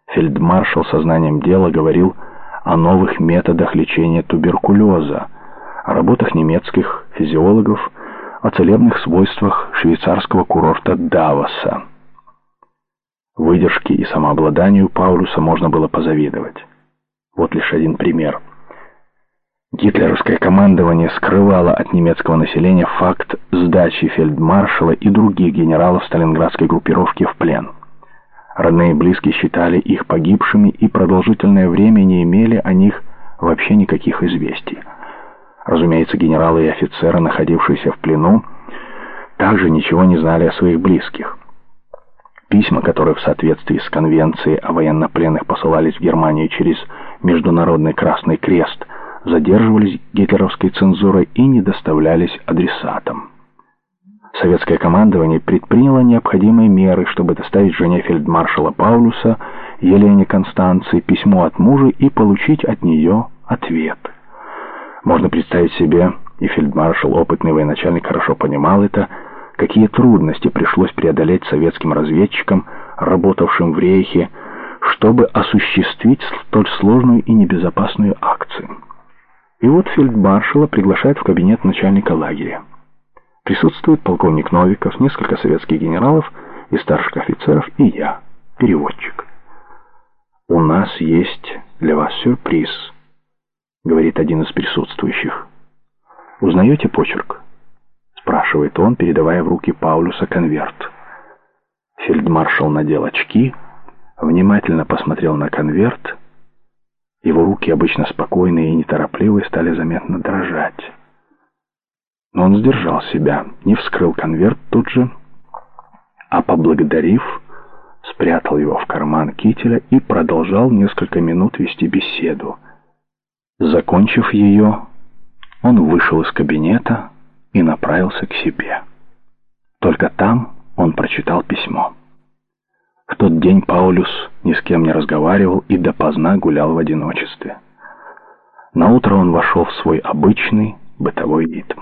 Фельдмаршал сознанием дела говорил о новых методах лечения туберкулеза, о работах немецких физиологов, о целебных свойствах швейцарского курорта Давоса. Выдержке и самообладанию Паулюса можно было позавидовать. Вот лишь один пример. Гитлеровское командование скрывало от немецкого населения факт сдачи фельдмаршала и других генералов сталинградской группировки в плен. Родные и близкие считали их погибшими и продолжительное время не имели о них вообще никаких известий. Разумеется, генералы и офицеры, находившиеся в плену, также ничего не знали о своих близких. Письма, которые в соответствии с конвенцией о военнопленных посылались в Германию через Международный Красный Крест, задерживались гитлеровской цензурой и не доставлялись адресатам. Советское командование предприняло необходимые меры, чтобы доставить жене фельдмаршала Паулюса, Елене Констанции, письмо от мужа и получить от нее ответ. Можно представить себе, и фельдмаршал, опытный военачальник, хорошо понимал это, какие трудности пришлось преодолеть советским разведчикам, работавшим в Рейхе, чтобы осуществить столь сложную и небезопасную акцию. И вот фельдмаршала приглашают в кабинет начальника лагеря. Присутствует полковник Новиков, несколько советских генералов и старших офицеров, и я, переводчик. «У нас есть для вас сюрприз», — говорит один из присутствующих. «Узнаете почерк?» — спрашивает он, передавая в руки Паулюса конверт. Фельдмаршал надел очки, внимательно посмотрел на конверт. Его руки, обычно спокойные и неторопливые, стали заметно дрожать. Но он сдержал себя, не вскрыл конверт тут же, а, поблагодарив, спрятал его в карман кителя и продолжал несколько минут вести беседу. Закончив ее, он вышел из кабинета и направился к себе. Только там он прочитал письмо. В тот день Паулюс ни с кем не разговаривал и допоздна гулял в одиночестве. Наутро он вошел в свой обычный бытовой ритм.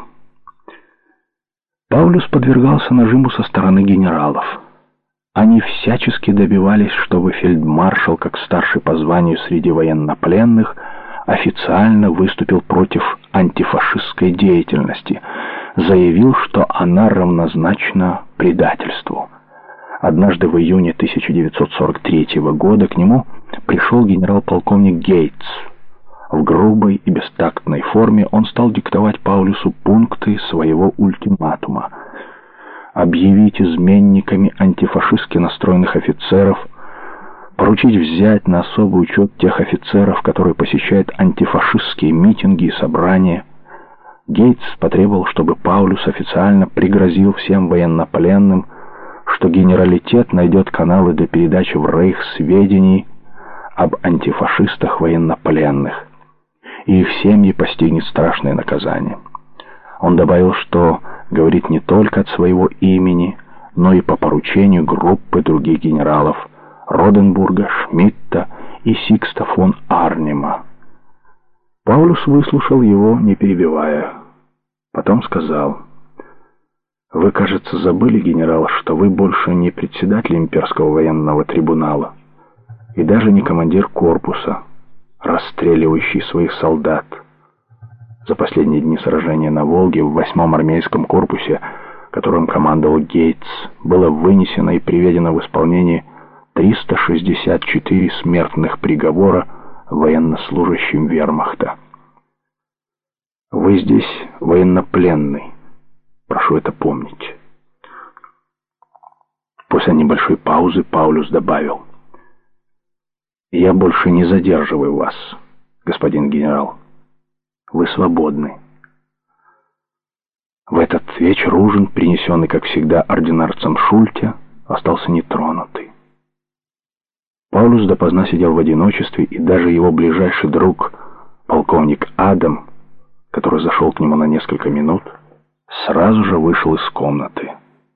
Паулюс подвергался нажиму со стороны генералов. Они всячески добивались, чтобы фельдмаршал, как старший по званию среди военнопленных, официально выступил против антифашистской деятельности, заявил, что она равнозначна предательству. Однажды в июне 1943 года к нему пришел генерал-полковник Гейтс. В грубой и бестактной форме он стал диктовать Паулюсу пункты своего ультиматума. Объявить изменниками антифашистски настроенных офицеров, поручить взять на особый учет тех офицеров, которые посещают антифашистские митинги и собрания. Гейтс потребовал, чтобы Паулюс официально пригрозил всем военнопленным, что генералитет найдет каналы для передачи в Рейх сведений об антифашистах военнопленных, и их семьи постигнет страшное наказание. Он добавил, что говорит не только от своего имени, но и по поручению группы других генералов Роденбурга, Шмидта и Сикста фон Арнима. Паулюс выслушал его, не перебивая. Потом сказал: «Вы, кажется, забыли, генерал, что вы больше не председатель имперского военного трибунала и даже не командир корпуса, расстреливающий своих солдат. За последние дни сражения на Волге в 8-м армейском корпусе, которым командовал Гейтс, было вынесено и приведено в исполнение 364 смертных приговора военнослужащим вермахта. Вы здесь военнопленный. Прошу это помнить». После небольшой паузы Паулюс добавил: «Я больше не задерживаю вас, господин генерал. Вы свободны». В этот вечер ужин, принесенный, как всегда, ординарцем Шульте, остался нетронутый. Паулюс допоздна сидел в одиночестве, и даже его ближайший друг, полковник Адам, который зашел к нему на несколько минут, сразу же вышел из комнаты.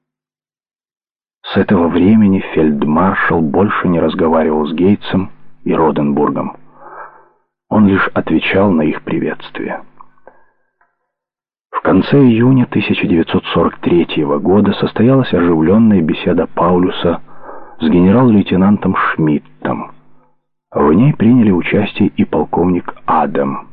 С этого времени фельдмаршал больше не разговаривал с Гейтсом и Роденбургом. Он лишь отвечал на их приветствие. В конце июня 1943 года состоялась оживленная беседа Паулюса с генерал-лейтенантом Шмидтом, В ней приняли участие и полковник Адам.